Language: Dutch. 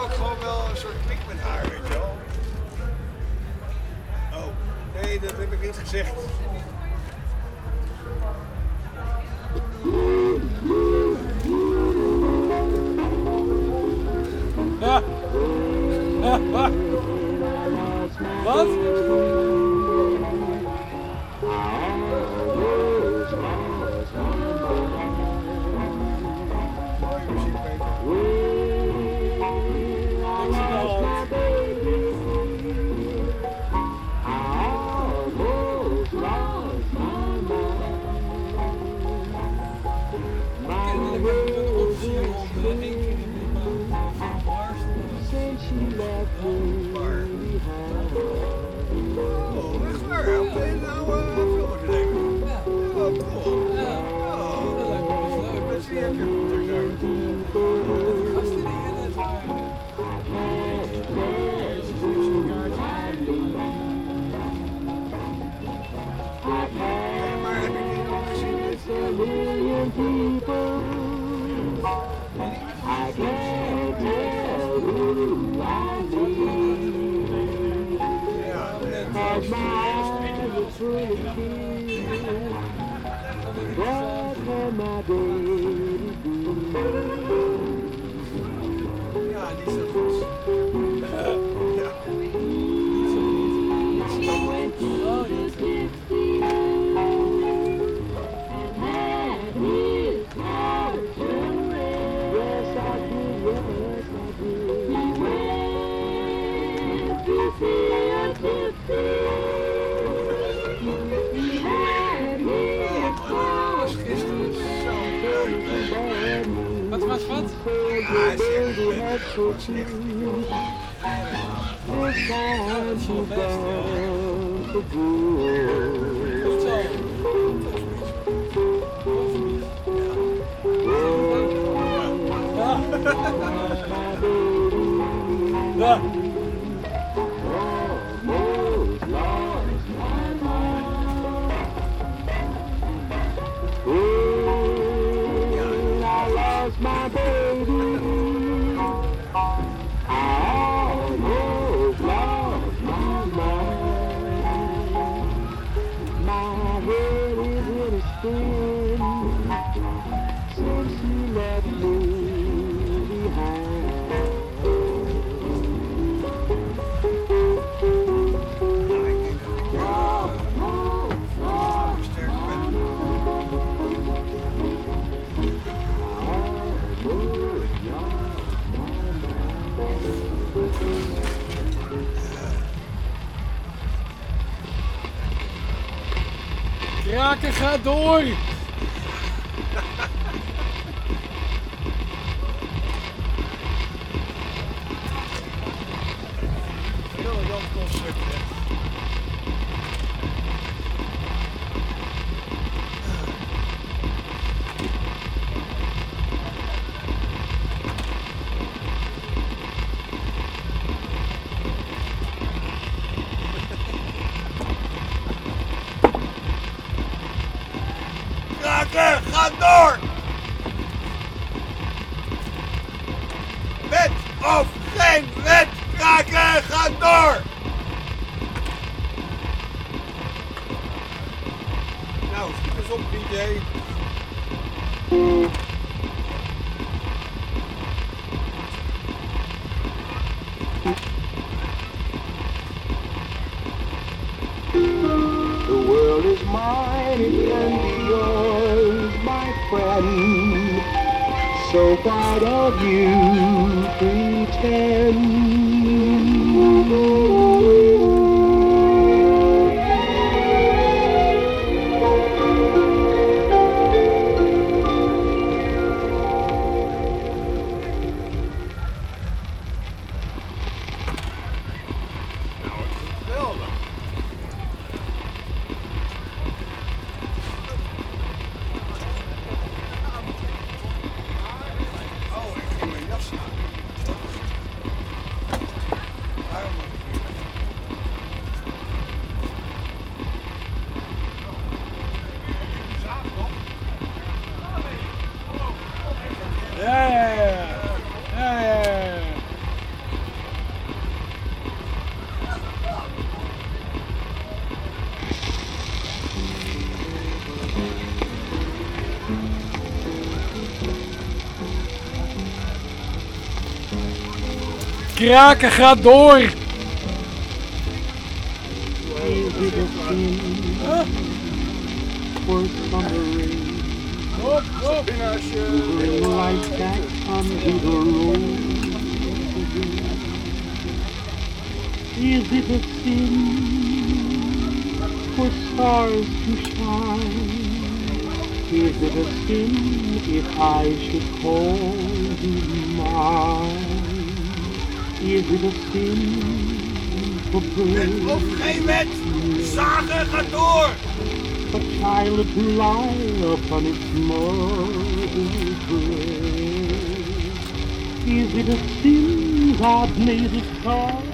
ook gewoon wel een soort klik met haar, weet je wel. Oh, nee, dat heb ik niet gezegd. Ja. Wat? Wat? Ja, Ja. Kraken gaat door! briljant concept, hè. Kraken, ga door! Met of geen wet, Kraken, ga door! Nou, schiet eens op, DJ. The world is mine, it can be yours, my friend. So why don't you pretend? Kraken gaat door! Is it a sin for summer rain Hop, hop! to bring light back onto the road? Is it a sin for stars to shine? Is it a sin if I should call you mine? Is it a sin for Wet birds of geen wet, zagen gaat door. a child to lie upon its mother's breast? Is it a sin God made it call